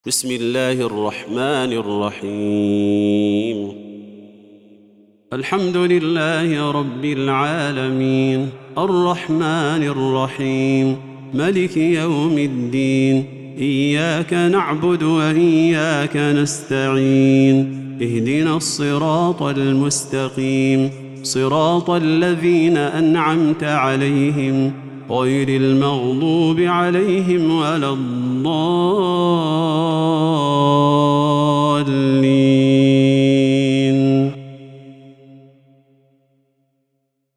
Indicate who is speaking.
Speaker 1: بسم الله الرحمن الرحيم. الحمد لله رب العالمين، الرحمن الرحيم، ملك يوم الدين. إياك نعبد وإياك نستعين، اهدنا الصراط المستقيم، صراط الذين أنعمت عليهم غير المغضوب عليهم ولا الضالين.